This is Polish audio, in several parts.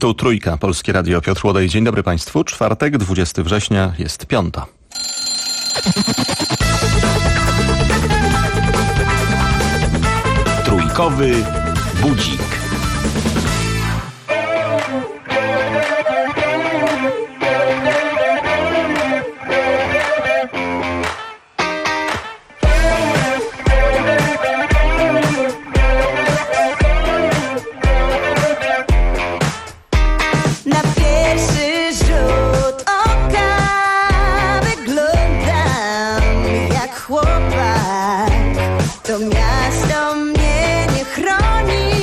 Tu Trójka, Polskie Radio, Piotr Łodej. Dzień dobry Państwu. Czwartek, 20 września, jest 5. Trójkowy budzik. To miasto mnie nie chroni,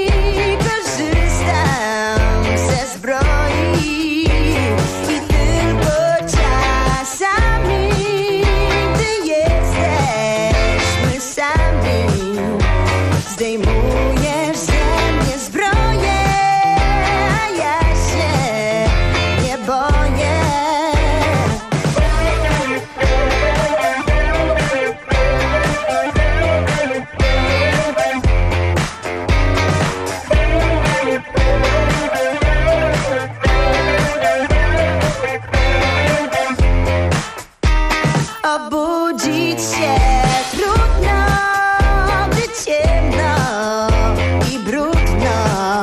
korzystam ze zbroi i tylko czasami, gdy jesteśmy sami, zdejmujesz ze mnie zbroję, a ja się nie boję. Obudzić się trudno, gdy ciemno i brudno.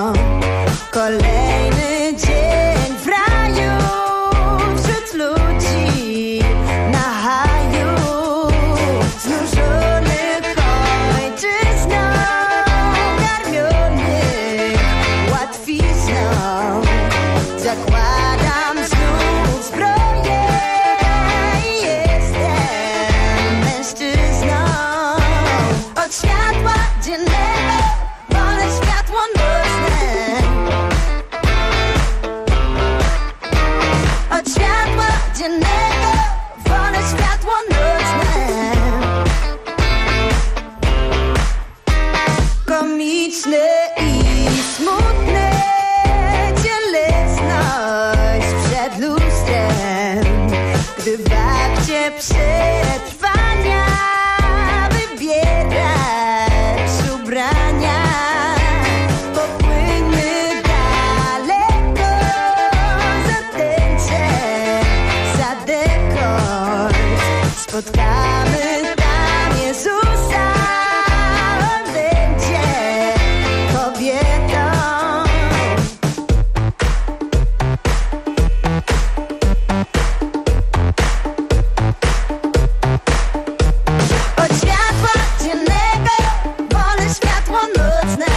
Kolejny dzień w raju, wśród ludzi na haju, znużonych ojczyzną, karmionych łatwizną. Zakładam znów zbroję. Od światła dziennego wolę światło nocne. Od światła dziennego wolę światło nocne. Komiczne i smutne, cielesność przed lustrem, gdy w akcie przetrwania wybierać ubrania. Popłyńmy daleko, za tęczę, za dekor. Spotkamy tam Jezusa, on będzie kobietą. Od światła dziennego wolę światło nocne.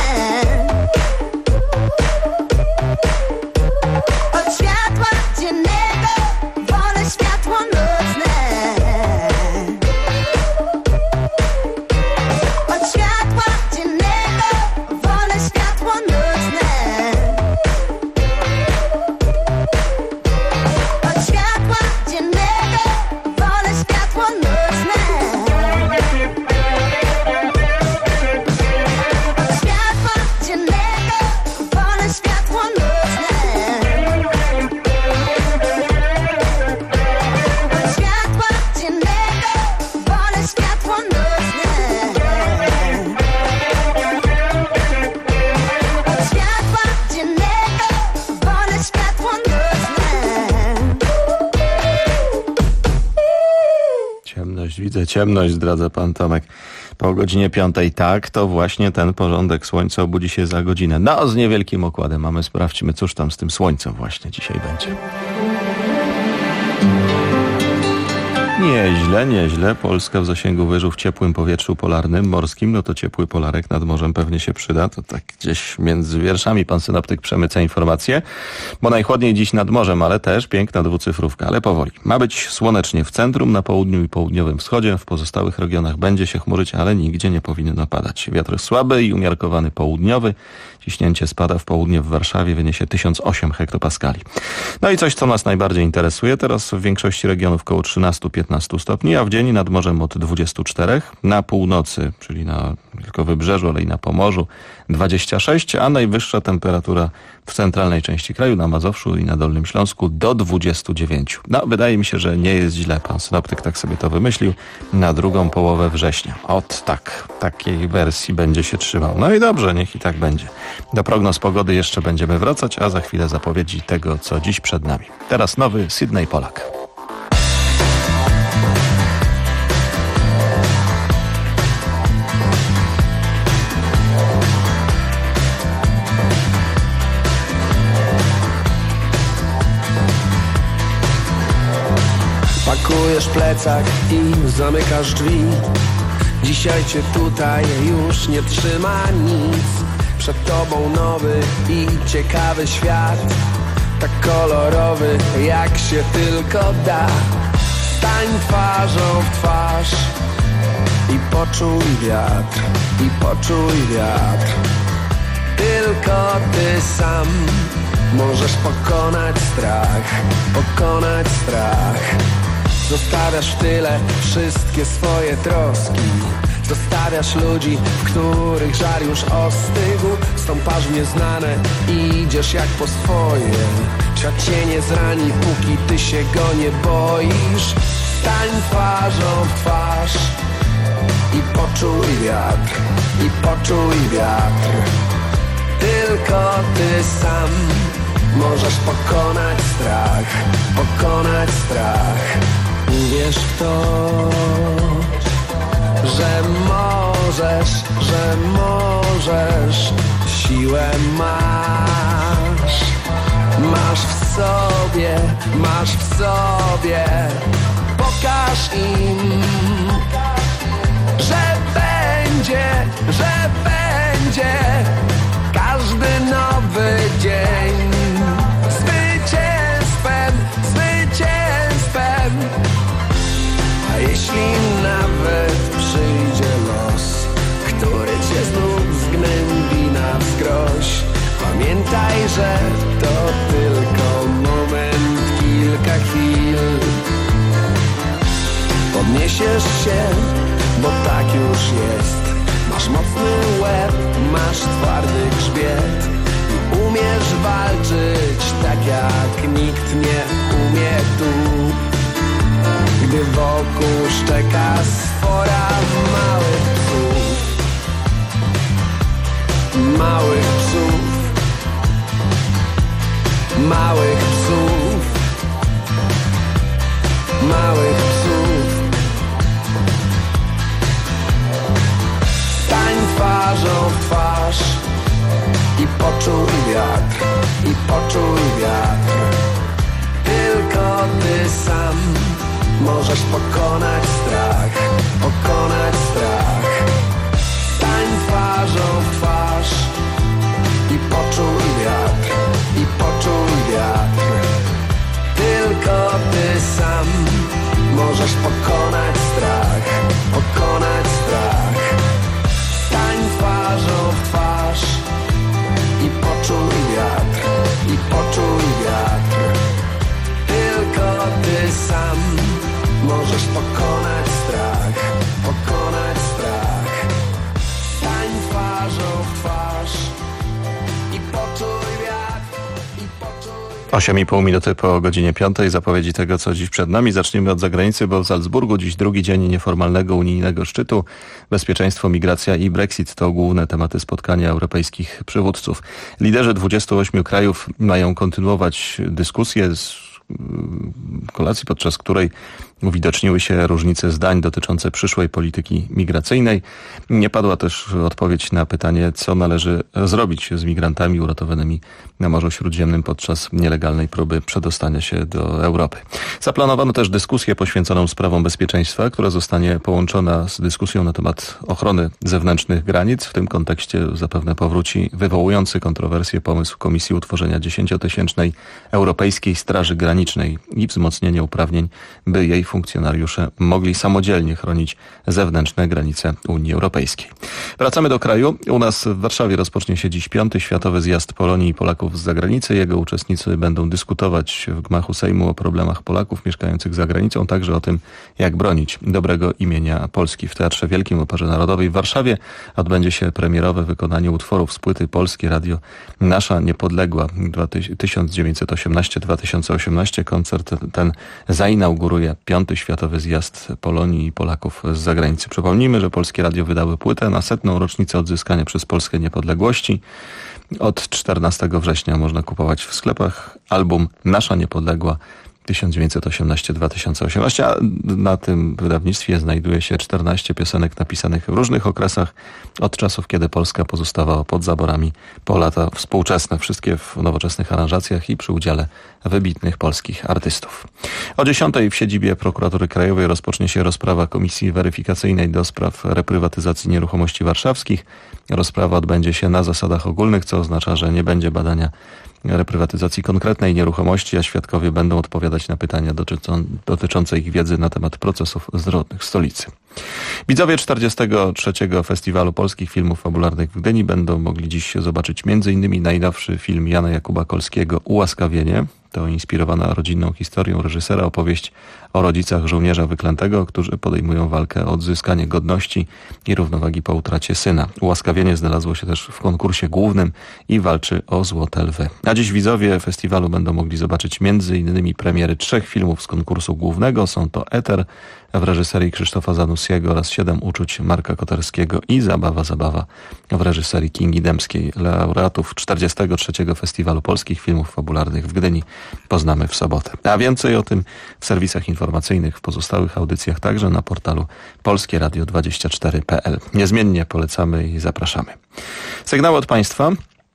Od światła dziennego wolę światło nocne. Od światła dziennego wolę światło nocne. Od światła dziennego wolę światło nocne. Od światła dziennego wolę światło nocne. Od światła dziennego wolę światło nocne. Od światła dziennego wolę światło nocne. Ciemność, widzę ciemność, zdradza pan Tomek. Po godzinie 5. Tak, to właśnie ten porządek. Słońce obudzi się za godzinę. No, z niewielkim okładem mamy. Sprawdźmy, cóż tam z tym słońcem właśnie dzisiaj będzie. Nieźle, nieźle. Polska w zasięgu wyżu w ciepłym powietrzu polarnym, morskim. No to ciepły polarek nad morzem pewnie się przyda. To tak gdzieś między wierszami pan synoptyk przemyca informacje. Bo najchłodniej dziś nad morzem, ale też piękna dwucyfrówka. Ale powoli. Ma być słonecznie w centrum, na południu i południowym wschodzie. W pozostałych regionach będzie się chmurzyć, ale nigdzie nie powinno padać. Wiatr słaby i umiarkowany południowy. Ciśnięcie spada w południe w Warszawie, wyniesie 1008 hektopaskali. No i coś, co nas najbardziej interesuje. Teraz w większości regionów koło 13-15 19 stopni, a w dzień nad morzem od 24, na północy, czyli na tylko wybrzeżu, ale i na Pomorzu 26, a najwyższa temperatura w centralnej części kraju, na Mazowszu i na Dolnym Śląsku do 29. No, wydaje mi się, że nie jest źle. Pan synoptyk tak sobie to wymyślił na drugą połowę września. Takiej wersji będzie się trzymał. No i dobrze, niech i tak będzie. Do prognoz pogody jeszcze będziemy wracać, a za chwilę zapowiedzi tego, co dziś przed nami. Teraz nowy Sydney Polak. Pakujesz plecak i zamykasz drzwi. Dzisiaj cię tutaj już nie trzyma nic. Przed tobą nowy i ciekawy świat, tak kolorowy jak się tylko da. Stań twarzą w twarz i poczuj wiatr, i poczuj wiatr. Tylko ty sam możesz pokonać strach, pokonać strach. Zostawiasz w tyle wszystkie swoje troski. Zostawiasz ludzi, w których żar już ostygł. Stąpasz w nieznane i idziesz jak po swoje. Świat cię nie zrani, póki ty się go nie boisz. Stań twarzą w twarz i poczuj wiatr, i poczuj wiatr. Tylko ty sam możesz pokonać strach, pokonać strach. Uwierz w to, że możesz, że możesz. Siłę masz, masz w sobie, masz w sobie. Pokaż im, że będzie, że będzie każdy nowy dzień zwycięstwem, zwycięstwem. A jeśli nawet przyjdzie los, który cię znów zgnębi na wskroś, pamiętaj, że to tylko moment, kilka chwil. Podniesiesz się, bo tak już jest. Masz mocny łeb, masz twardy grzbiet i umiesz walczyć tak jak nikt nie umie tu. Gdy wokół szczeka sfora małych psów, małych psów, małych psów, małych psów. Stań twarzą w twarz i poczuj wiatr, i poczuj wiatr. Tylko ty sam możesz pokonać strach, pokonać strach. Stań twarzą w twarz i poczuj wiatr, i poczuj wiatr. Tylko ty sam możesz pokonać strach, pokonać strach. Stań twarzą w twarz i poczuj wiatr, i poczuj wiatr. Tylko ty sam możesz pokonać strach, pokonać strach. Stań twarzą w twarz i poczuj wiatr, i poczuj... 8,5 minuty po godzinie 5. Zapowiedzi tego, co dziś przed nami. Zaczniemy od zagranicy, bo w Salzburgu dziś drugi dzień nieformalnego unijnego szczytu. Bezpieczeństwo, migracja i Brexit to główne tematy spotkania europejskich przywódców. Liderzy 28 krajów mają kontynuować dyskusję z kolacji, podczas której uwidoczniły się różnice zdań dotyczące przyszłej polityki migracyjnej. Nie padła też odpowiedź na pytanie, co należy zrobić z migrantami uratowanymi na Morzu Śródziemnym podczas nielegalnej próby przedostania się do Europy. Zaplanowano też dyskusję poświęconą sprawom bezpieczeństwa, która zostanie połączona z dyskusją na temat ochrony zewnętrznych granic. W tym kontekście zapewne powróci wywołujący kontrowersje pomysł Komisji utworzenia 10-tysięcznej Europejskiej Straży Granicznej i wzmocnienia uprawnień, by jej funkcjonariusze mogli samodzielnie chronić zewnętrzne granice Unii Europejskiej. Wracamy do kraju. U nas w Warszawie rozpocznie się dziś 5. Światowy Zjazd Polonii i Polaków z zagranicy. Jego uczestnicy będą dyskutować w gmachu Sejmu o problemach Polaków mieszkających za granicą, także o tym, jak bronić dobrego imienia Polski. W Teatrze Wielkim Operze Narodowej w Warszawie odbędzie się premierowe wykonanie utworów z płyty Polskie Radio Nasza Niepodległa 1918-2018. Koncert ten zainauguruje 5. Światowy Zjazd Polonii i Polaków z zagranicy. Przypomnijmy, że Polskie Radio wydały płytę na 100. rocznicę odzyskania przez Polskę niepodległości. Od 14 września można kupować w sklepach album Nasza Niepodległa 1918-2018, a na tym wydawnictwie znajduje się 14 piosenek napisanych w różnych okresach od czasów, kiedy Polska pozostawała pod zaborami, po lata współczesne, wszystkie w nowoczesnych aranżacjach i przy udziale wybitnych polskich artystów. O 10 w siedzibie Prokuratury Krajowej rozpocznie się rozprawa Komisji Weryfikacyjnej do spraw reprywatyzacji nieruchomości warszawskich. Rozprawa odbędzie się na zasadach ogólnych, co oznacza, że nie będzie badania reprywatyzacji konkretnej nieruchomości, a świadkowie będą odpowiadać na pytania dotyczące ich wiedzy na temat procesów zdrowotnych w stolicy. Widzowie 43. Festiwalu Polskich Filmów Fabularnych w Gdyni będą mogli dziś zobaczyć m.in. najnowszy film Jana Jakuba Kolskiego Ułaskawienie. To inspirowana rodzinną historią reżysera opowieść o rodzicach żołnierza wyklętego, którzy podejmują walkę o odzyskanie godności i równowagi po utracie syna. Ułaskawienie znalazło się też w konkursie głównym i walczy o Złote Lwy. A dziś widzowie festiwalu będą mogli zobaczyć m.in. premiery 3 filmów z konkursu głównego. Są to Eter w reżyserii Krzysztofa Zanussiego oraz 7 uczuć Marka Koterskiego i Zabawa w reżyserii Kingi Dębskiej. Laureatów 43. Festiwalu Polskich Filmów Fabularnych w Gdyni poznamy w sobotę. A więcej o tym w serwisach informacyjnych, w pozostałych audycjach, także na portalu polskieradio24.pl. Niezmiennie polecamy i zapraszamy. Sygnały od Państwa.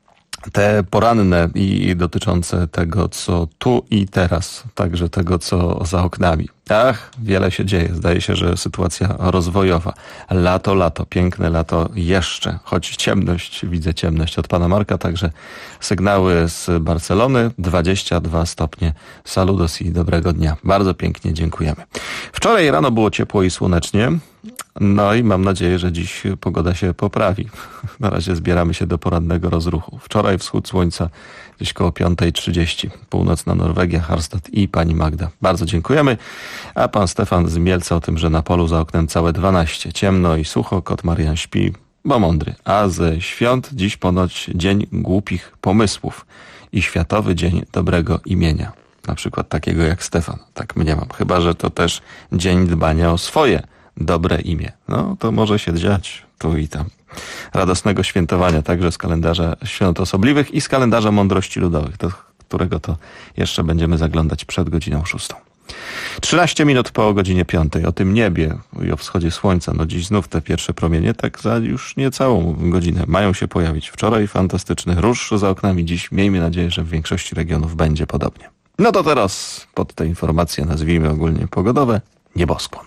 Te poranne i dotyczące tego, co tu i teraz, także tego, co za oknami. Wiele się dzieje. Zdaje się, że sytuacja rozwojowa. Lato, piękne lato jeszcze, choć ciemność, widzę ciemność od pana Marka, także sygnały z Barcelony, 22 stopnie. Saludos i dobrego dnia. Bardzo pięknie dziękujemy. Wczoraj rano było ciepło i słonecznie. No i mam nadzieję, że dziś pogoda się poprawi. Na razie zbieramy się do porannego rozruchu. Wczoraj wschód słońca gdzieś koło 5:30. Północna Norwegia, Harstad i pani Magda. Bardzo dziękujemy. A pan Stefan z Mielca o tym, że na polu za oknem całe 12. Ciemno i sucho, kot Marian śpi, bo mądry. A ze świąt dziś ponoć Dzień Głupich Pomysłów i Światowy Dzień Dobrego Imienia. Na przykład takiego jak Stefan. Tak mniemam. Chyba że to też dzień dbania o swoje dobre imię. No, to może się dziać tu i tam. Radosnego świętowania także z kalendarza świąt osobliwych i z kalendarza mądrości ludowych, do którego to jeszcze będziemy zaglądać przed godziną 6. 13 minut po godzinie 5. O tym niebie i o wschodzie słońca. No dziś znów te pierwsze promienie, tak za już niecałą godzinę mają się pojawić. Wczoraj fantastyczny róż za oknami. Dziś miejmy nadzieję, że w większości regionów będzie podobnie. No to teraz pod te informacje, nazwijmy ogólnie pogodowe, nieboskłon.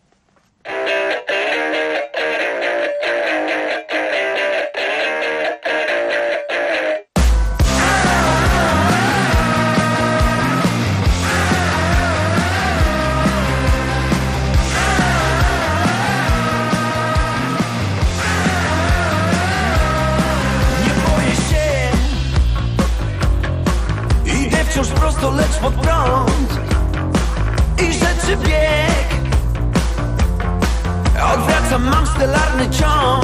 Wciąż prosto, lecz pod prąd i rzeczy bieg. Odwracam, mam stelarny ciąg.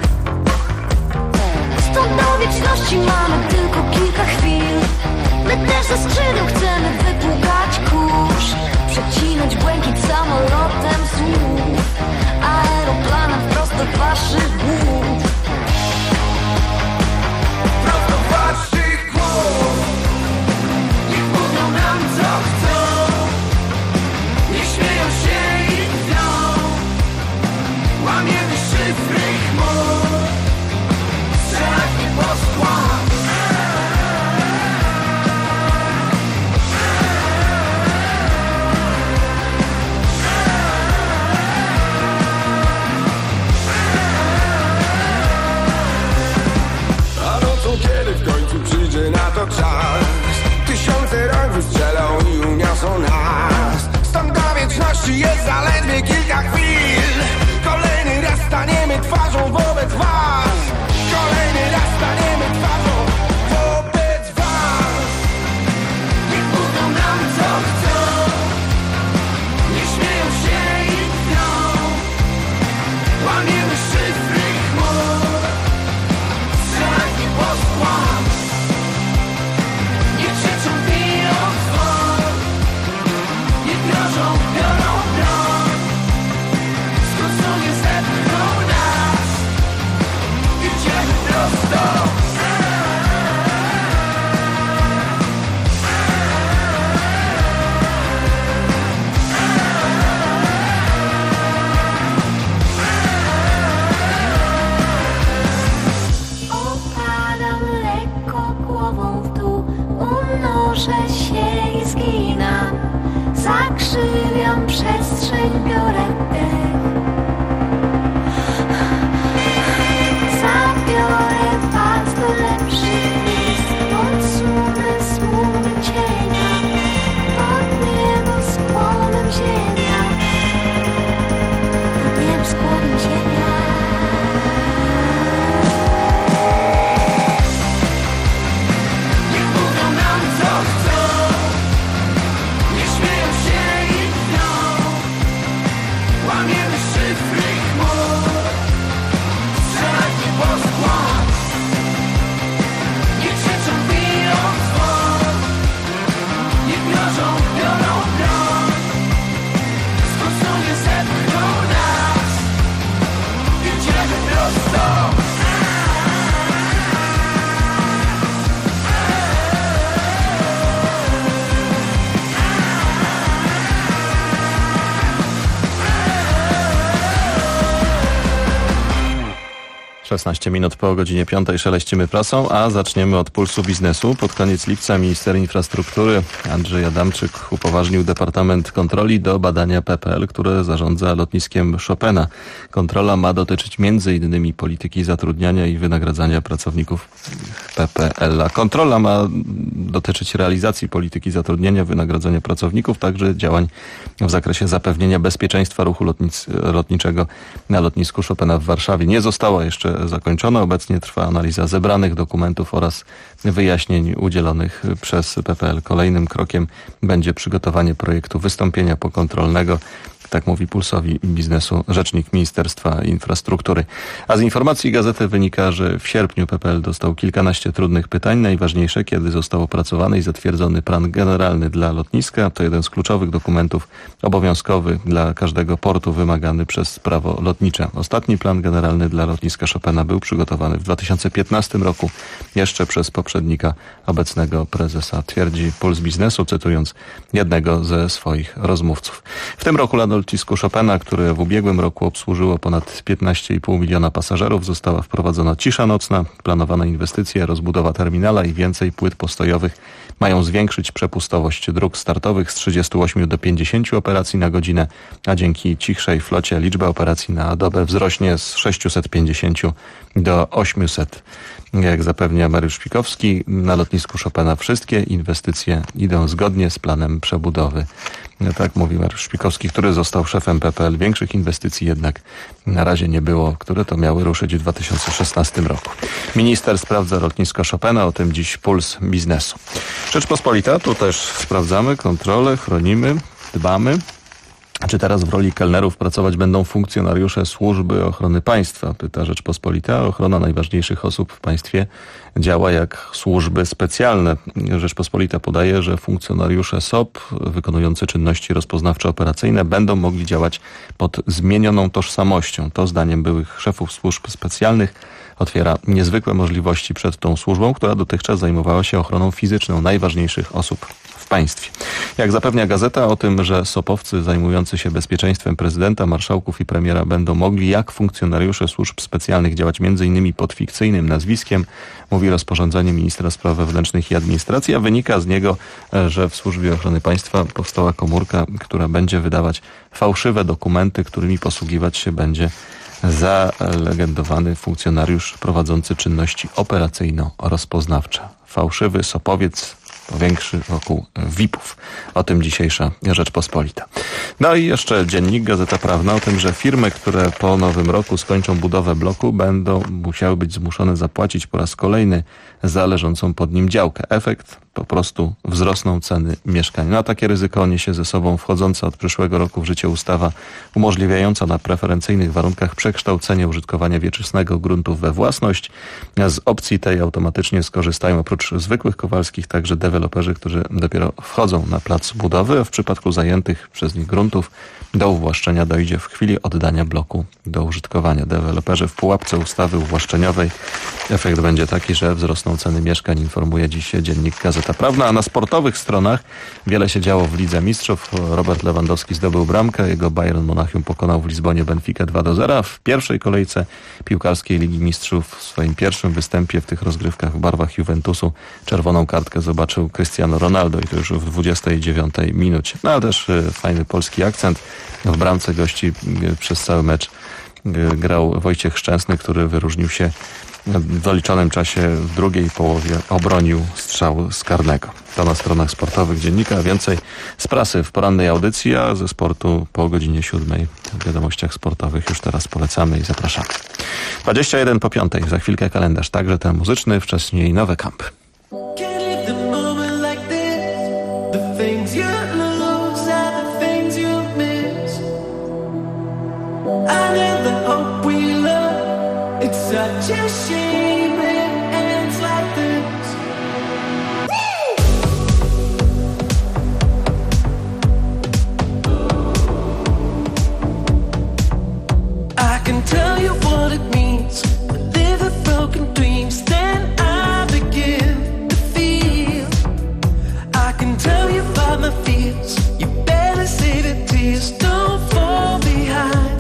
Stąd do wieczności mamy tylko kilka chwil. My też ze skrzydeł chcemy wypłukać kurz, przecinać błękit samolotem słów, aeroplanem prosto w waszych głów. Prosto w waszych głów. Niech mówią nam co chcą, niech śmieją się i drwią. Łamiemy szyfry chmur, strzelać nieboskłon. czy jest zaledwie kilka chwil. Kolejny raz staniemy twarzą wobec was. Kolejny raz staniemy twarzą wobec was. Niech mówią nam co chcą, nie śmieją się i dnią. Łamiemy szyfry chmur, strzelanie posłan. Nie krzyczą, biją dzwon, nie grożą, biorą broń. Skrócą, nie zepchną nas, idziemy prosto. Opadam lekko głową w dół, unoszę się i zginam. Zakrzywiam przestrzeń, biorę dech. Zabiorę was do lepszych miejsc, podsunę smury cienia, pod niebo z płonem ziemia, pod niebo z płonem ziemia. Niech mówią nam co chcą, nie śmieją się i dnią. Łamiemy szyfry chmur, strzelanie posłan. Nie krzyczą, biją dzwon, nie grożą, biorą broń. Skrócą, nie zepchną nas, idziemy prosto. - 16 minut po godzinie 5 szeleścimy prasą, a zaczniemy od pulsu biznesu. Pod koniec lipca minister infrastruktury Andrzej Adamczyk upoważnił Departament Kontroli do badania PPL, które zarządza lotniskiem Chopina. Kontrola ma dotyczyć m.in. polityki zatrudniania i wynagradzania pracowników PPL-a. Kontrola ma dotyczyć realizacji polityki zatrudnienia, wynagradzania pracowników, także działań w zakresie zapewnienia bezpieczeństwa ruchu lotniczego na lotnisku Chopina w Warszawie. Nie została jeszcze zakończona. Obecnie trwa analiza zebranych dokumentów oraz wyjaśnień udzielonych przez PPL. Kolejnym krokiem będzie przygotowanie projektu wystąpienia pokontrolnego. Tak mówi Pulsowi Biznesu rzecznik Ministerstwa Infrastruktury. A z informacji gazety wynika, że w sierpniu PPL dostał kilkanaście trudnych pytań. Najważniejsze, kiedy został opracowany i zatwierdzony plan generalny dla lotniska. To jeden z kluczowych dokumentów obowiązkowy dla każdego portu wymagany przez prawo lotnicze. Ostatni plan generalny dla lotniska Chopina był przygotowany w 2015 roku jeszcze przez poprzednika obecnego prezesa, twierdzi Puls Biznesu, cytując jednego ze swoich rozmówców. W tym roku na lotnisku Chopina, które w ubiegłym roku obsłużyło ponad 15,5 miliona pasażerów, została wprowadzona cisza nocna. Planowane inwestycje, rozbudowa terminala i więcej płyt postojowych mają zwiększyć przepustowość dróg startowych z 38 do 50 operacji na godzinę, a dzięki cichszej flocie liczba operacji na dobę wzrośnie z 650 do 800. Jak zapewnia Mariusz Szpikowski, na lotnisku Chopina wszystkie inwestycje idą zgodnie z planem przebudowy. Tak mówi Mariusz Szpikowski, który został szefem PPL. Większych inwestycji jednak na razie nie było, które to miały ruszyć w 2016 roku. Minister sprawdza lotnisko Chopina, o tym dziś Puls Biznesu. Rzeczpospolita, tu też sprawdzamy, kontrolę, chronimy, dbamy. Czy teraz w roli kelnerów pracować będą funkcjonariusze Służby Ochrony Państwa? Pyta Rzeczpospolita. Ochrona najważniejszych osób w państwie działa jak służby specjalne. Rzeczpospolita podaje, że funkcjonariusze SOP wykonujący czynności rozpoznawczo-operacyjne będą mogli działać pod zmienioną tożsamością. To zdaniem byłych szefów służb specjalnych otwiera niezwykłe możliwości przed tą służbą, która dotychczas zajmowała się ochroną fizyczną najważniejszych osób w państwie. Jak zapewnia gazeta, o tym, że SOP-owcy zajmujący się bezpieczeństwem prezydenta, marszałków i premiera będą mogli jak funkcjonariusze służb specjalnych działać m.in. pod fikcyjnym nazwiskiem, mówi rozporządzenie ministra spraw wewnętrznych i administracji, a wynika z niego, że w Służbie Ochrony Państwa powstała komórka, która będzie wydawać fałszywe dokumenty, którymi posługiwać się będzie zalegendowany funkcjonariusz prowadzący czynności operacyjno-rozpoznawcze. Fałszywy SOP-owiec powiększy wokół VIP-ów. O tym dzisiejsza Rzeczpospolita. No i jeszcze dziennik, Gazeta Prawna, o tym, że firmy, które po nowym roku skończą budowę bloku, będą musiały być zmuszone zapłacić po raz kolejny za leżącą pod nim działkę. Efekt: po prostu wzrosną ceny mieszkań. No a takie ryzyko niesie ze sobą wchodząca od przyszłego roku w życie ustawa umożliwiająca na preferencyjnych warunkach przekształcenie użytkowania wieczystego gruntów we własność. Z opcji tej automatycznie skorzystają oprócz zwykłych Kowalskich także deweloperzy, którzy dopiero wchodzą na plac budowy, a w przypadku zajętych przez nich gruntów do uwłaszczenia dojdzie w chwili oddania bloku do użytkowania. Deweloperzy w pułapce ustawy uwłaszczeniowej. Efekt będzie taki, że wzrosną ceny mieszkań, informuje dziś dziennik Gazeta Prawna. A na sportowych stronach wiele się działo w Lidze Mistrzów. Robert Lewandowski zdobył bramkę. Jego Bayern Monachium pokonał w Lizbonie Benfikę 2-0. W pierwszej kolejce piłkarskiej Ligi Mistrzów w swoim pierwszym występie w tych rozgrywkach w barwach Juventusu czerwoną kartkę zobaczył Cristiano Ronaldo i to już w 29 minucie. No ale też fajny polski akcent. W bramce gości przez cały mecz grał Wojciech Szczęsny, który wyróżnił się w doliczonym czasie. W drugiej połowie obronił strzał z karnego. To na stronach sportowych dziennika. Więcej z prasy w porannej audycji, a ze sportu po godzinie 7 w wiadomościach sportowych już teraz polecamy i zapraszamy. 21 po 5. Za chwilkę kalendarz, także ten muzyczny, wcześniej nowe kampy. Such a shame it ends like this. I can tell you what it means to live with broken dreams. Then I begin to feel. I can tell you about my fears. You better save your tears. Don't fall behind.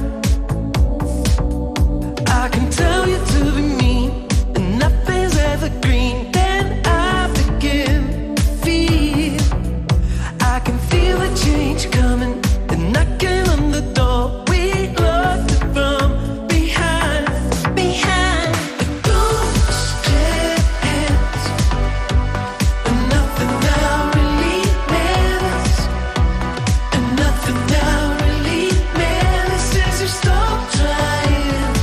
I can tell you to be mean, and nothing's ever green. Then I begin to feel. I can feel the change coming, and knocking on the door. We locked it from behind, behind the ghost hands. And nothing now really matters, and nothing now really matters since you stopped trying.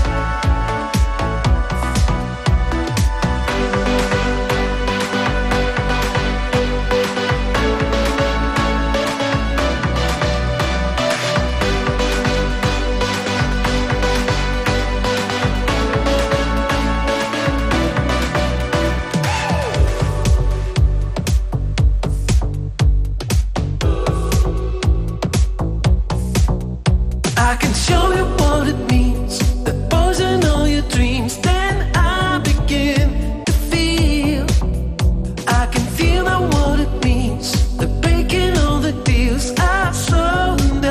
I can show you what it means, the poison all your dreams. Then I begin to feel. I can feel now what it means, the breaking all the deals I saw and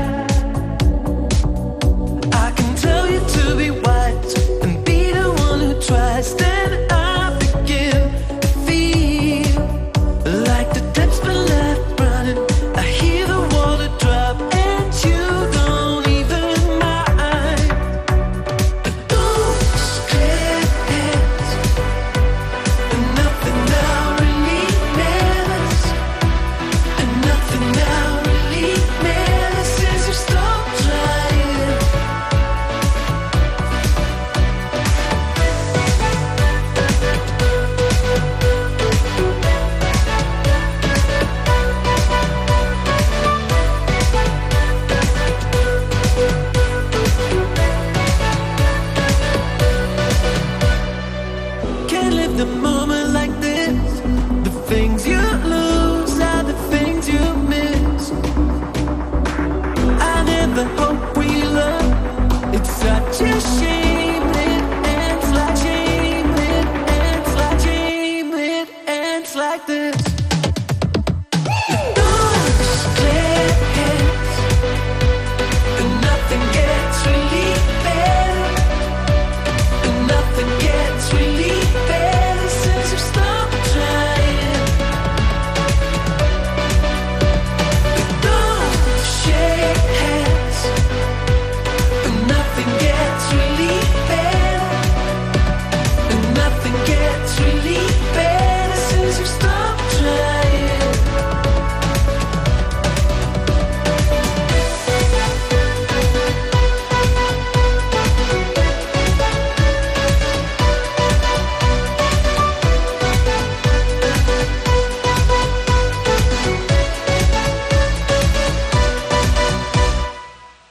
I can tell you to be wise and be the one who tries. Then I begin to feel like the tap's been left running. I hear the water drop and you don't even mind.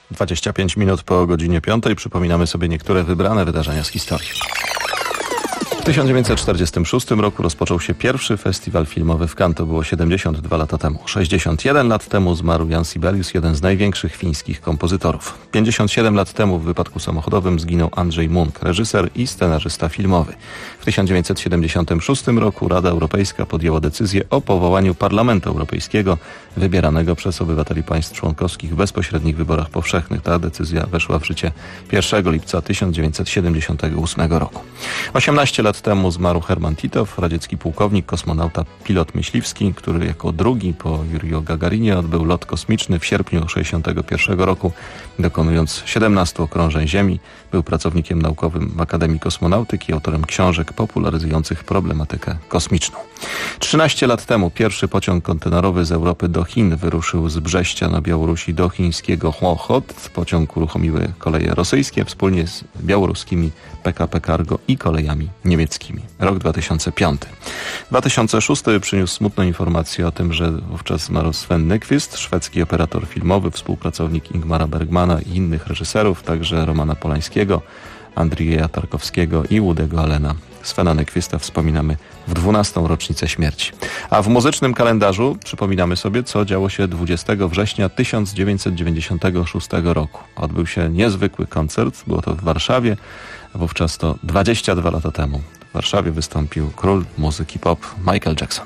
25 minut po godzinie 5. Przypominamy sobie niektóre wybrane wydarzenia z historii. W 1946 roku rozpoczął się pierwszy festiwal filmowy w Cannes. To było 72 lata temu. 61 lat temu zmarł Jan Sibelius, jeden z największych fińskich kompozytorów. 57 lat temu w wypadku samochodowym zginął Andrzej Munk, reżyser i scenarzysta filmowy. W 1976 roku Rada Europejska podjęła decyzję o powołaniu Parlamentu Europejskiego, wybieranego przez obywateli państw członkowskich w bezpośrednich wyborach powszechnych. Ta decyzja weszła w życie 1 lipca 1978 roku. 18 lat temu zmarł Herman Titow, radziecki pułkownik, kosmonauta, pilot myśliwski, który jako drugi po Juriju Gagarinie odbył lot kosmiczny w sierpniu 1961 roku, dokonując 17 okrążeń Ziemi. Był pracownikiem naukowym w Akademii Kosmonautyki, autorem książek popularyzujących problematykę kosmiczną. 13 lat temu pierwszy pociąg kontenerowy z Europy do Chin wyruszył z Brześcia na Białorusi do chińskiego Hłochot. Pociąg uruchomiły koleje rosyjskie wspólnie z białoruskimi PKP Cargo i kolejami niemieckimi. Rok 2005. 2006 przyniósł smutną informację o tym, że wówczas zmarł Sven Nykvist, szwedzki operator filmowy, współpracownik Ingmara Bergmana i innych reżyserów, także Romana Polańskiego, Andrieja Tarkowskiego i Woody'ego Allena. Svena Nykvista wspominamy w 12. rocznicę śmierci. A w muzycznym kalendarzu przypominamy sobie, co działo się 20 września 1996 roku. Odbył się niezwykły koncert, było to w Warszawie, wówczas to 22 lata temu. W Warszawie wystąpił król muzyki pop Michael Jackson.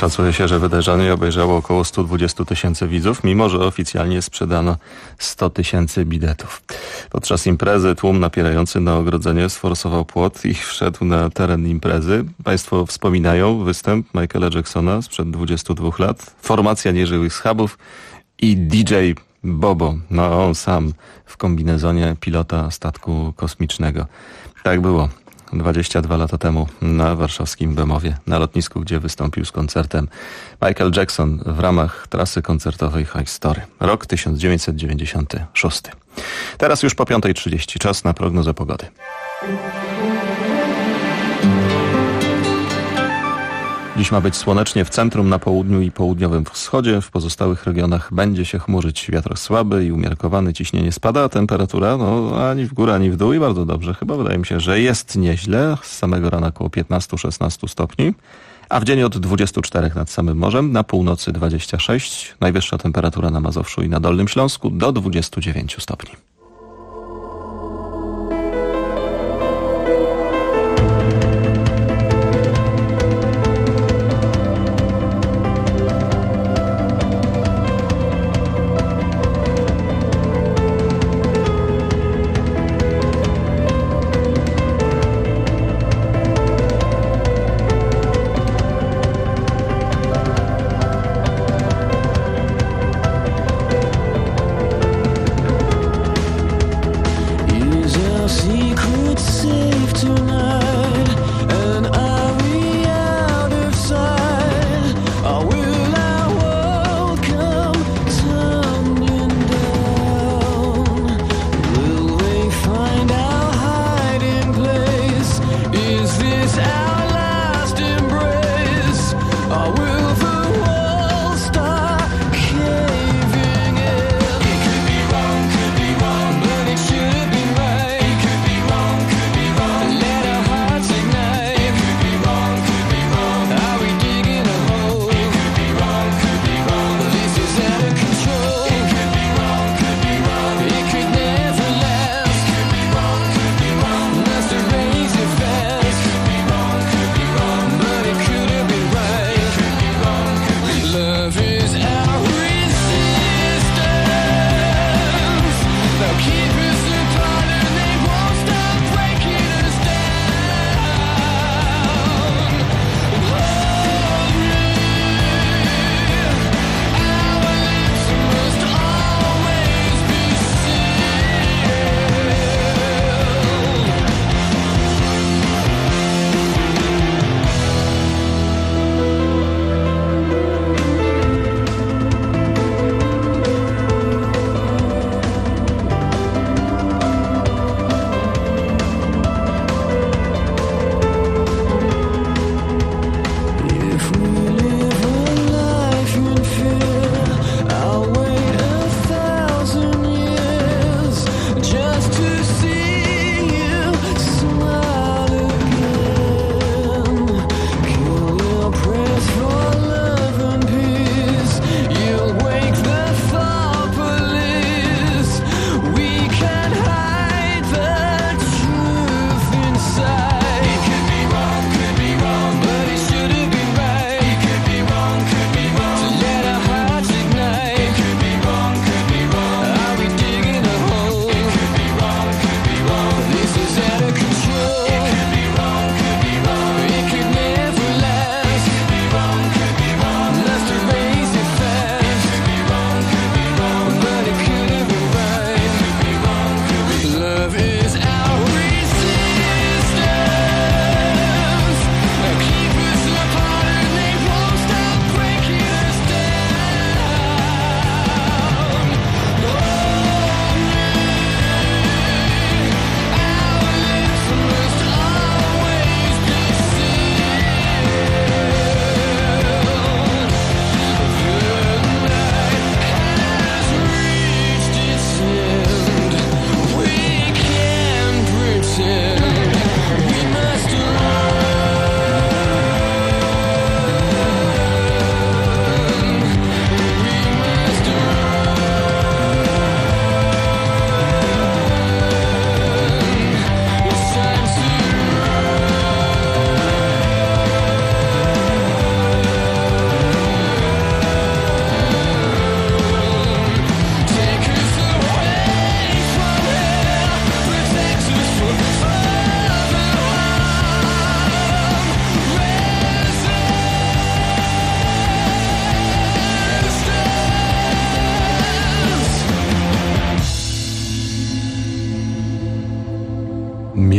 Szacuje się, że wydarzenie obejrzało około 120 000 widzów, mimo że oficjalnie sprzedano 100 000 biletów. Podczas imprezy tłum napierający na ogrodzenie sforsował płot i wszedł na teren imprezy. Państwo wspominają występ Michaela Jacksona sprzed 22 lat, formacja nieżyłych schabów i DJ Bobo, no on sam w kombinezonie pilota statku kosmicznego. Tak było 22 lata temu na warszawskim Bemowie, na lotnisku, gdzie wystąpił z koncertem Michael Jackson w ramach trasy koncertowej High Story. Rok 1996. Teraz już po 5:30, czas na prognozę pogody. Dziś ma być słonecznie w centrum, na południu i południowym wschodzie. W pozostałych regionach będzie się chmurzyć. Wiatr słaby i umiarkowany, ciśnienie spada, a temperatura ani w górę, ani w dół i bardzo dobrze. Chyba wydaje mi się, że jest nieźle. Z samego rana około 15-16 stopni, a w dzień od 24 nad samym morzem, na północy 26. Najwyższa temperatura na Mazowszu i na Dolnym Śląsku do 29 stopni.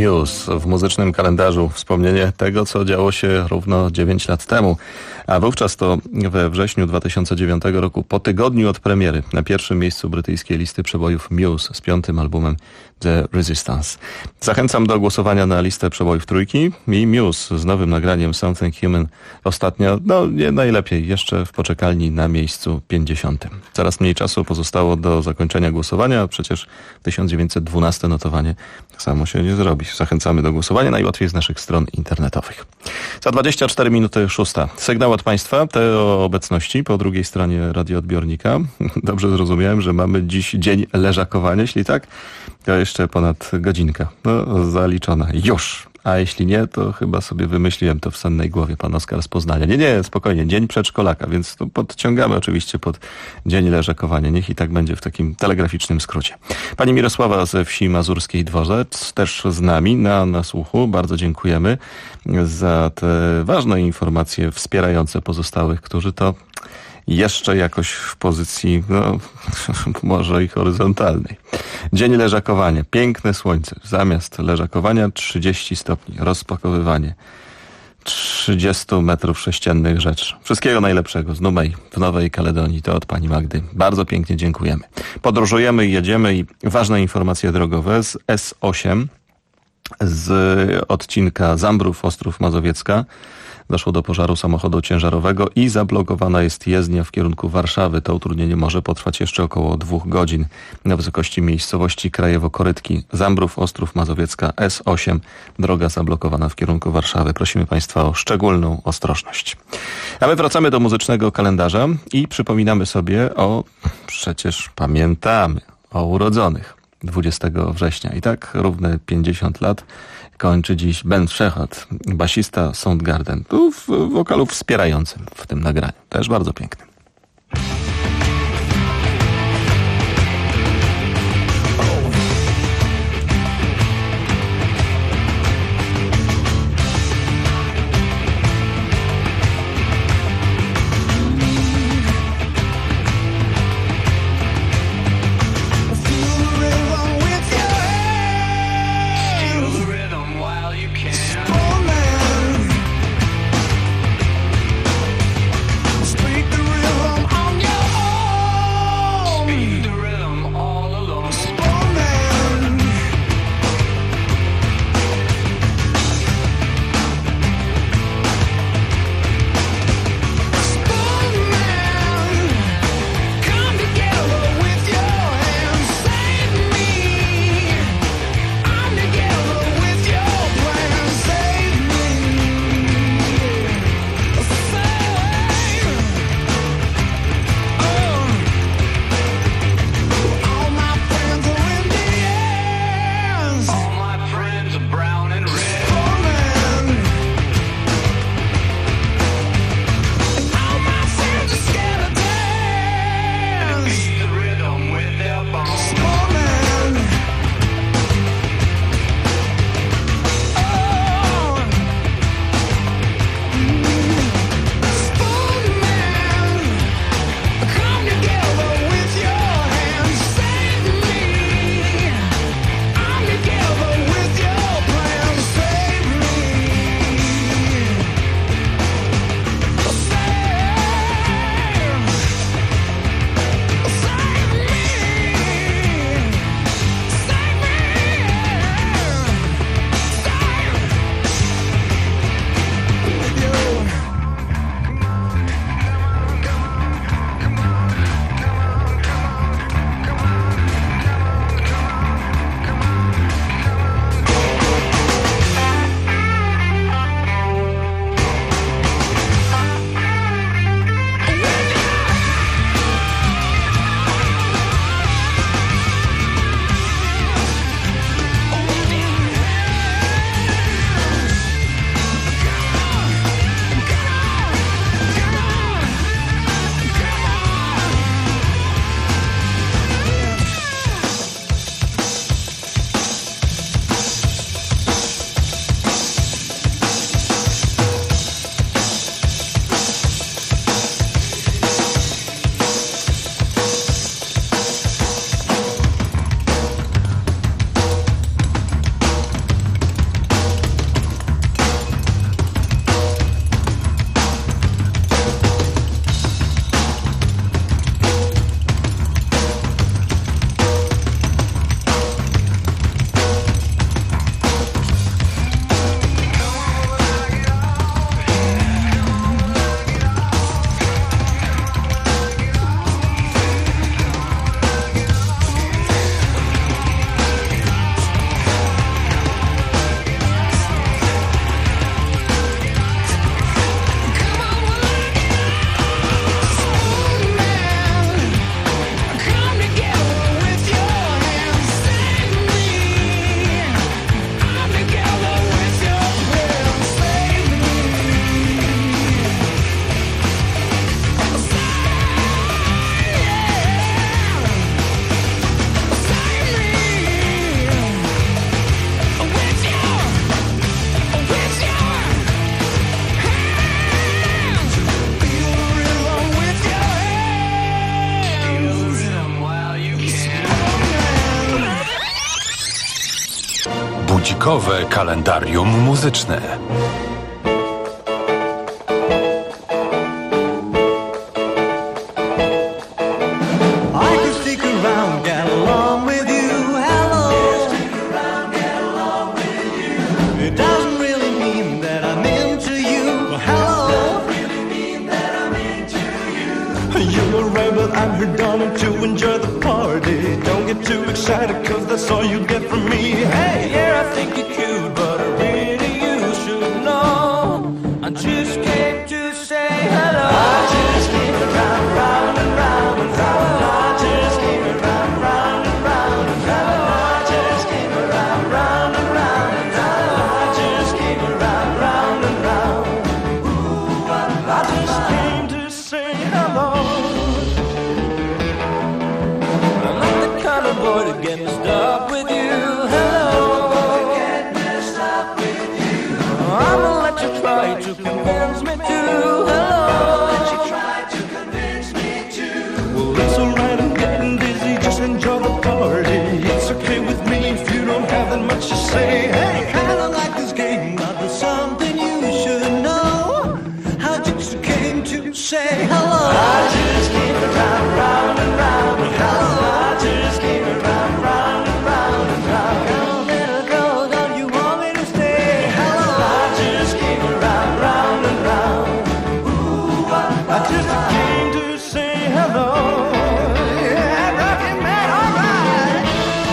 Muse. W muzycznym kalendarzu wspomnienie tego, co działo się równo 9 lat temu. A wówczas to we wrześniu 2009 roku, po tygodniu od premiery, na pierwszym miejscu brytyjskiej listy przebojów Muse z 5. albumem The Resistance. Zachęcam do głosowania na listę przebojów trójki i Muse z nowym nagraniem Something Human ostatnio, nie najlepiej, jeszcze w poczekalni na miejscu 50. Coraz mniej czasu pozostało do zakończenia głosowania, przecież 1912 notowanie samo się nie zrobi. Zachęcamy do głosowania, najłatwiej z naszych stron internetowych. Za 24 minuty 6. Sygnał od Państwa, te o obecności po drugiej stronie radioodbiornika. Dobrze zrozumiałem, że mamy dziś dzień leżakowania, jeśli tak, to jeszcze ponad godzinka. Zaliczona już. A jeśli nie, to chyba sobie wymyśliłem to w sennej głowie, pan Oskar z Poznania. Nie, spokojnie, dzień przedszkolaka, więc to podciągamy oczywiście pod dzień leżakowania. Niech i tak będzie w takim telegraficznym skrócie. Pani Mirosława ze wsi Mazurskiej Dworzec też z nami na słuchu. Bardzo dziękujemy za te ważne informacje wspierające pozostałych, którzy to jeszcze jakoś w pozycji, może i horyzontalnej. Dzień leżakowania. Piękne słońce. Zamiast leżakowania 30 stopni. Rozpakowywanie 30 metrów sześciennych rzeczy. Wszystkiego najlepszego z Numej w Nowej Kaledonii. To od pani Magdy. Bardzo pięknie dziękujemy. Podróżujemy i jedziemy i ważne informacje drogowe z S8 z odcinka Zambrów-Ostrów Mazowiecka. Doszło do pożaru samochodu ciężarowego i zablokowana jest jezdnia w kierunku Warszawy. To utrudnienie może potrwać jeszcze około 2 godzin. Na wysokości miejscowości Krajewo-Korytki, Zambrów, Ostrów Mazowiecka, S8. Droga zablokowana w kierunku Warszawy. Prosimy Państwa o szczególną ostrożność. A my wracamy do muzycznego kalendarza i przypominamy sobie przecież pamiętamy o urodzonych 20 września. I tak równe 50 lat kończy dziś Ben Szechat, basista Soundgarden. Tu w wokalu wspierającym w tym nagraniu. Też bardzo pięknym. Speak the real Wyjątkowe kalendarium muzyczne. I'm here darling to enjoy the party. Don't get too excited cause that's all you get from me. Hey, yeah, I think you're cute, but really you should know I just came to say hello. I just came around, round and round and round. I just came around, round and round and round. I just came around, round and round and round. I just came around, round and round. Ooh, I just came to say hello. Boy, to get messed up with you. Hello. Get messed up with you. I'ma let you try to convince me to. Hello. Let you try to convince me to. Well, it's alright, I'm getting dizzy. Just enjoy the party. It's okay with me if you don't have that much to say. Hey, kinda like this game, but there's something you should know. I just came to say hello. I just came around, round and round and round. I just came around, round and round and round. Come on, little girl, don't you want me to stay? Hello. I just came around, round and round. Ooh, I just came to say hello. Yeah, rockin' man, alright.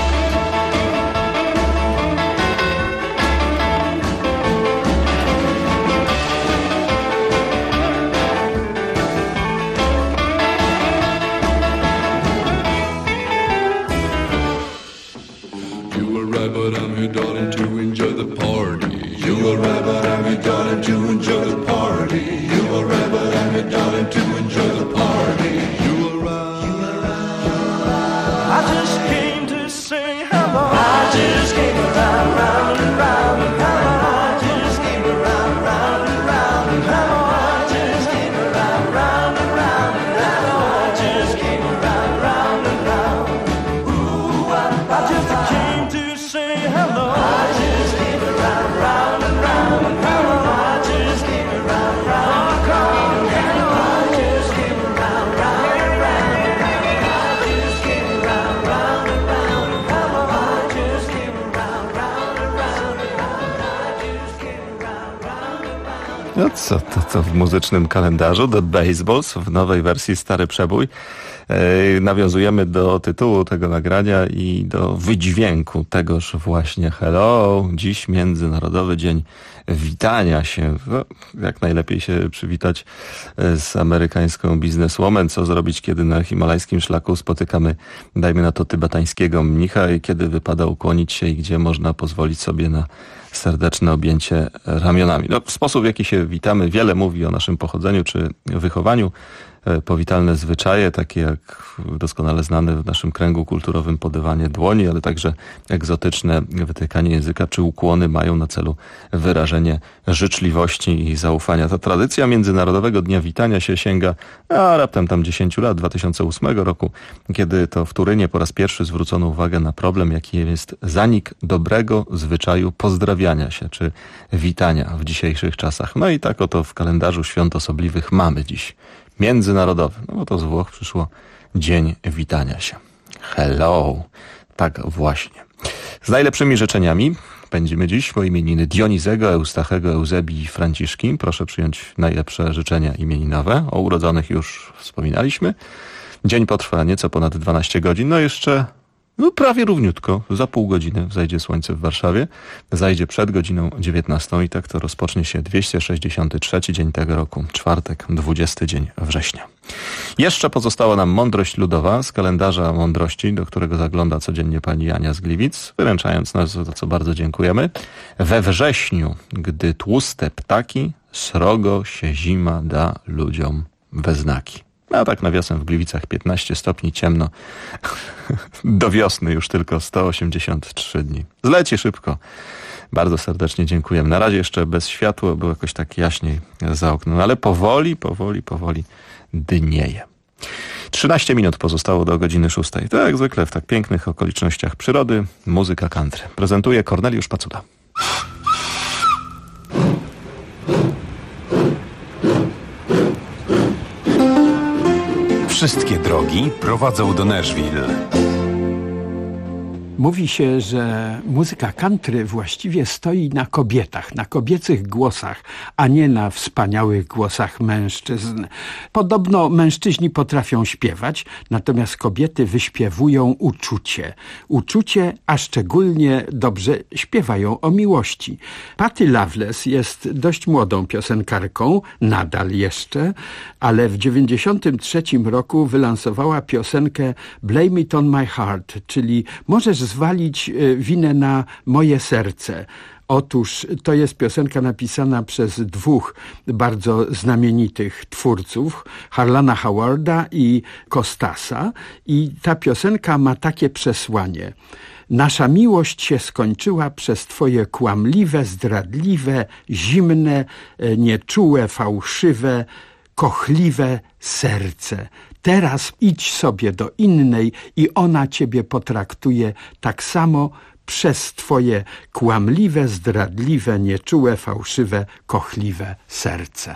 But I'm here, darling, to enjoy the party. You are right, but I'm here, darling, to enjoy the party. You are right, but I'm here, darling, to enjoy the party. You are right. I just came to say hello. I just came around, round and round and round. I just came around, round and round and round. I just came around, round and round and round. I just came around, round and round. Ooh, I just came to say hello. I just came around, round and round and round. I just came around, round and round and round. I just came around, round and round and round. I just came around, round and round and round. I just came around, round and round and round. I just came around, round and round. No co w muzycznym kalendarzu? The Baseballs w nowej wersji Stary Przebój. Nawiązujemy do tytułu tego nagrania i do wydźwięku tegoż właśnie hello. Dziś Międzynarodowy Dzień Witania się. No, jak najlepiej się przywitać z amerykańską bizneswoman. Co zrobić, kiedy na himalajskim szlaku spotykamy, dajmy na to, tybetańskiego mnicha i kiedy wypada ukłonić się i gdzie można pozwolić sobie na serdeczne objęcie ramionami. No, sposób, w jaki się witamy, wiele mówi o naszym pochodzeniu czy wychowaniu. Powitalne zwyczaje, takie jak doskonale znane w naszym kręgu kulturowym podawanie dłoni, ale także egzotyczne wytykanie języka czy ukłony mają na celu wyrażenie życzliwości i zaufania. Ta tradycja Międzynarodowego Dnia Witania się sięga raptem tam 10 lat, 2008 roku, kiedy to w Turynie po raz pierwszy zwrócono uwagę na problem, jaki jest zanik dobrego zwyczaju pozdrawiania się czy witania w dzisiejszych czasach. No i tak oto w kalendarzu świąt osobliwych mamy dziś międzynarodowy. No bo to z Włoch przyszło Dzień Witania się. Hello. Tak właśnie. Z najlepszymi życzeniami pędzimy dziś po imieniny Dionizego, Eustachego, Eusebii i Franciszki. Proszę przyjąć najlepsze życzenia imieninowe. O urodzonych już wspominaliśmy. Dzień potrwa nieco ponad 12 godzin. No jeszcze prawie równiutko. Za pół godziny wzejdzie słońce w Warszawie. Zajdzie przed godziną 19 i tak to rozpocznie się 263 dzień tego roku. Czwartek, 20 dzień września. Jeszcze pozostała nam mądrość ludowa z kalendarza mądrości, do którego zagląda codziennie pani Ania z Gliwic, wyręczając nas, za co bardzo dziękujemy. We wrześniu, gdy tłuste ptaki, srogo się zima da ludziom we znaki. A tak nawiasem w Gliwicach 15 stopni, ciemno. Do wiosny już tylko 183 dni. Zleci szybko. Bardzo serdecznie dziękujemy. Na razie jeszcze bez światła, było jakoś tak jaśniej za oknem, ale powoli dnieje. 13 minut pozostało do godziny 6. To jak zwykle w tak pięknych okolicznościach przyrody, muzyka country. Prezentuje Korneliusz Pacuda. Wszystkie drogi prowadzą do Nashville. Mówi się, że muzyka country właściwie stoi na kobietach, na kobiecych głosach, a nie na wspaniałych głosach mężczyzn. Podobno mężczyźni potrafią śpiewać, natomiast kobiety wyśpiewują uczucie. Uczucie, a szczególnie dobrze śpiewają o miłości. Patti Loveless jest dość młodą piosenkarką, nadal jeszcze, ale w 1993 roku wylansowała piosenkę Blame It On My Heart, czyli możesz zwalić winę na moje serce. Otóż to jest piosenka napisana przez dwóch bardzo znamienitych twórców, Harlana Howarda i Costasa, i ta piosenka ma takie przesłanie. Nasza miłość się skończyła przez twoje kłamliwe, zdradliwe, zimne, nieczułe, fałszywe, kochliwe serce. Teraz idź sobie do innej i ona ciebie potraktuje tak samo przez twoje kłamliwe, zdradliwe, nieczułe, fałszywe, kochliwe serce.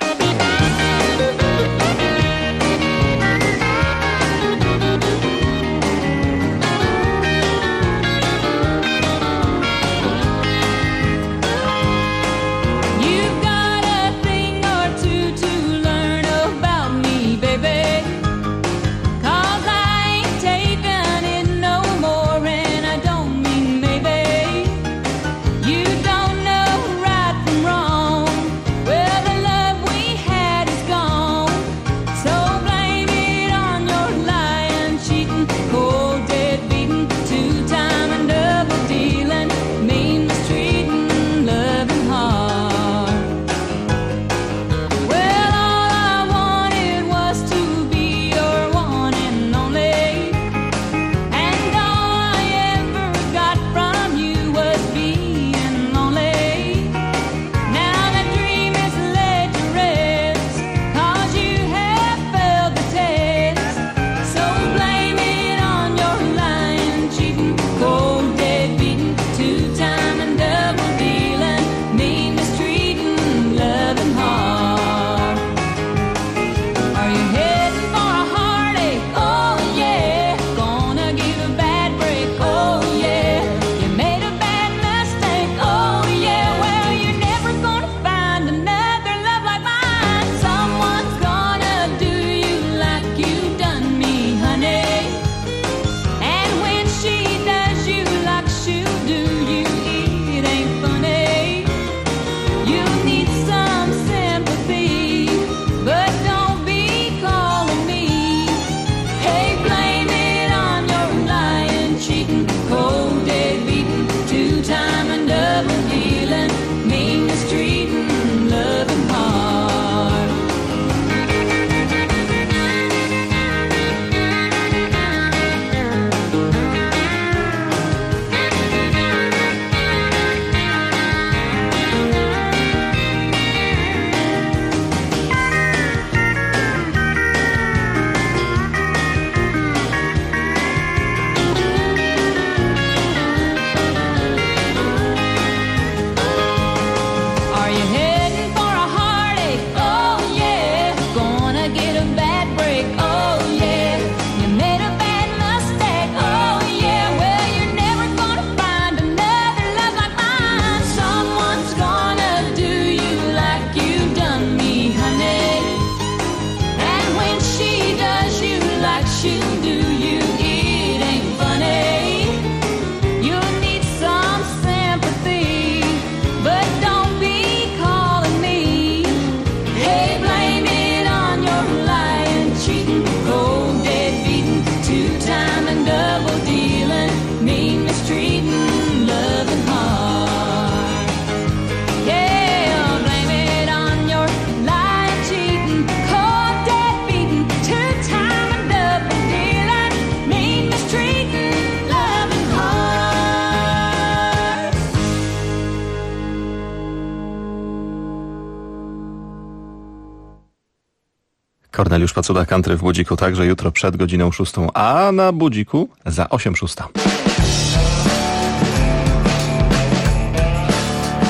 Korneliusz Pacuda, Country w Budziku także jutro przed godziną 6, a na Budziku za 8:06.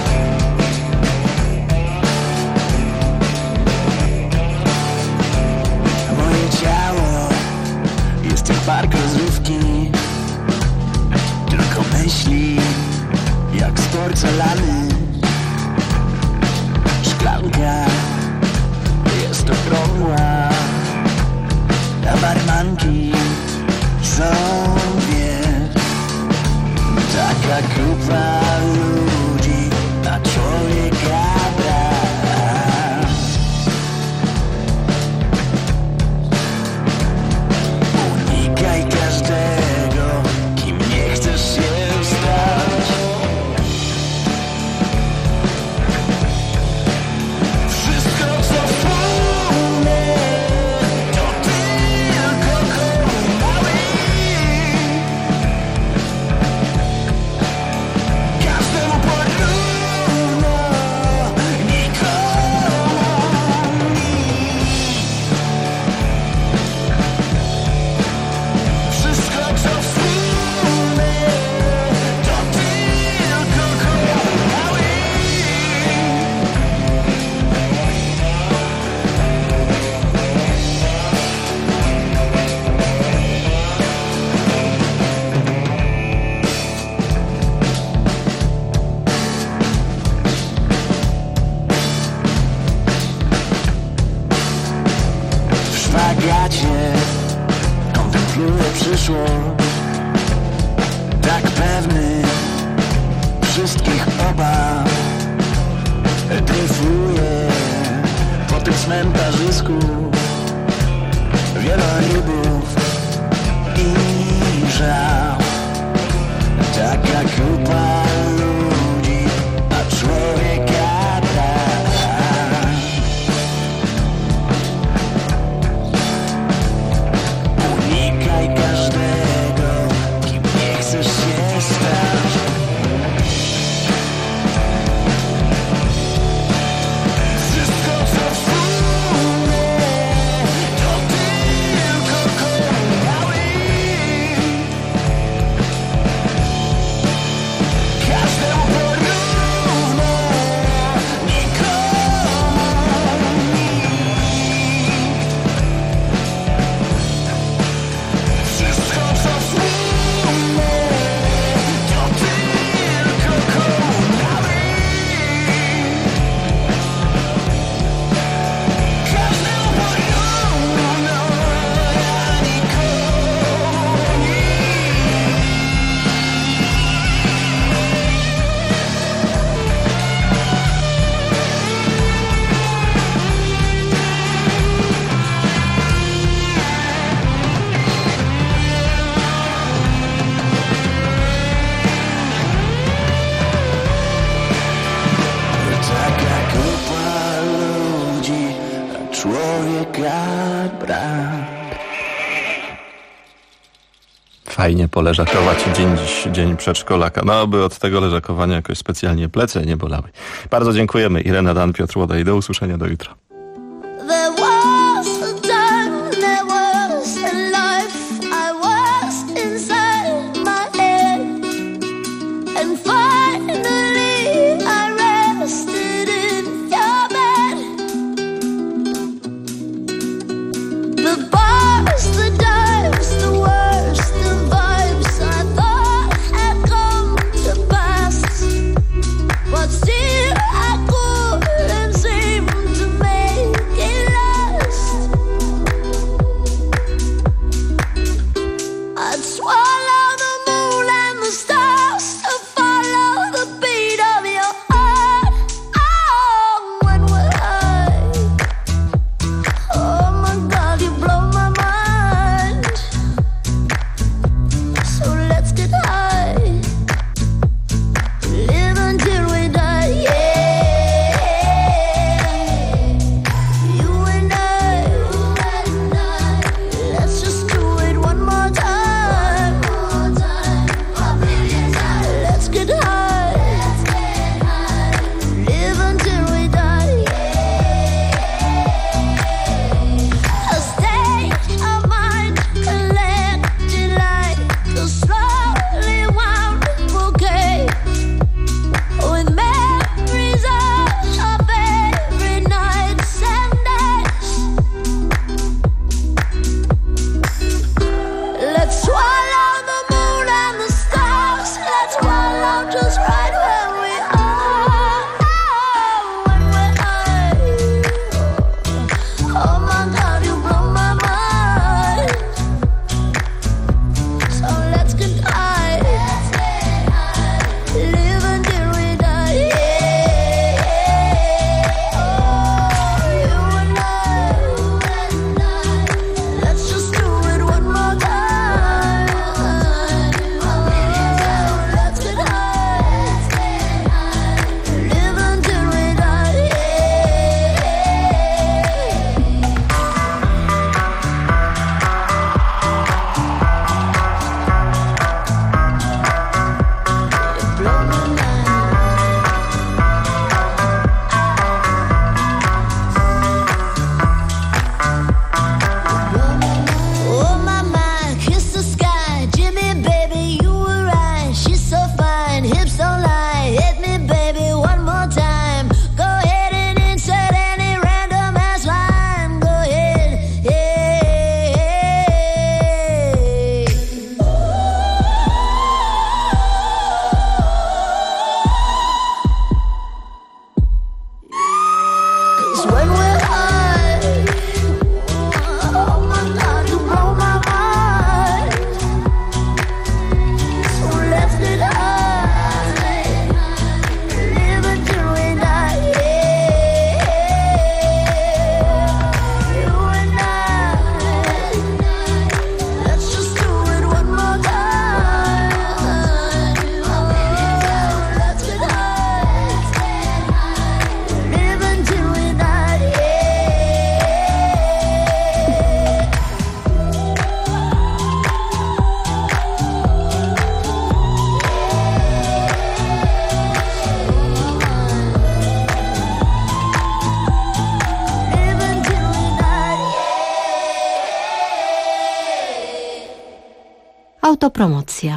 szklanka jest okrągła, a barmanki są dwie. Taka grupa ludzi na człowieka brak. Unikaj każdego, kim nie chcesz się stać. Wszystko co wspólne to tylko komały. Każdemu porówno, nikomu nic. Wszystko co wspólne to tylko komały. W szpagacie kontempluję przyszłość, tak pewny wszystkich obaw. Dryfuję po tym cmentarzysku wielorybów i żał. Taka grupa ludzi, a człowieka brak. Unikaj każdego, kim nie chcesz się stać. Wszystko co wspólne to tylko komały. Każdemu porówno, nikomu nikt. Wszystko co wspólne to tylko komały. Każdemu porówno, a nikomu nikt. Taka grupa ludzi, a człowieka brak. Fajnie poleżakować dziś dzień przedszkolaka. No, by od tego leżakowania jakoś specjalnie plece nie bolały. Bardzo dziękujemy. Irena Dan, Piotr Łodaj. Do usłyszenia, do jutra. There was a time, there was a life. I was inside my head, and finally I rested in your bed. The bars, the dives, the words, the vibes I thought had come to pass, but still I couldn't seem to make Autopromocja.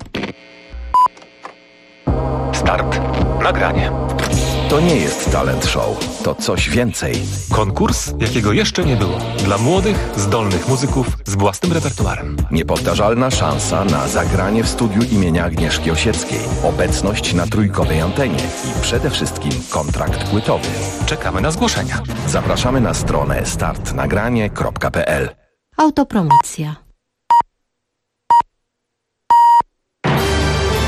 Start. Nagranie. To nie jest talent show, to coś więcej. Konkurs, jakiego jeszcze nie było. Dla młodych, zdolnych muzyków z własnym repertuarem. Niepowtarzalna szansa na zagranie w studiu imienia Agnieszki Osieckiej. Obecność na trójkowej antenie i przede wszystkim kontrakt płytowy. Czekamy na zgłoszenia. Zapraszamy na stronę startnagranie.pl. Autopromocja.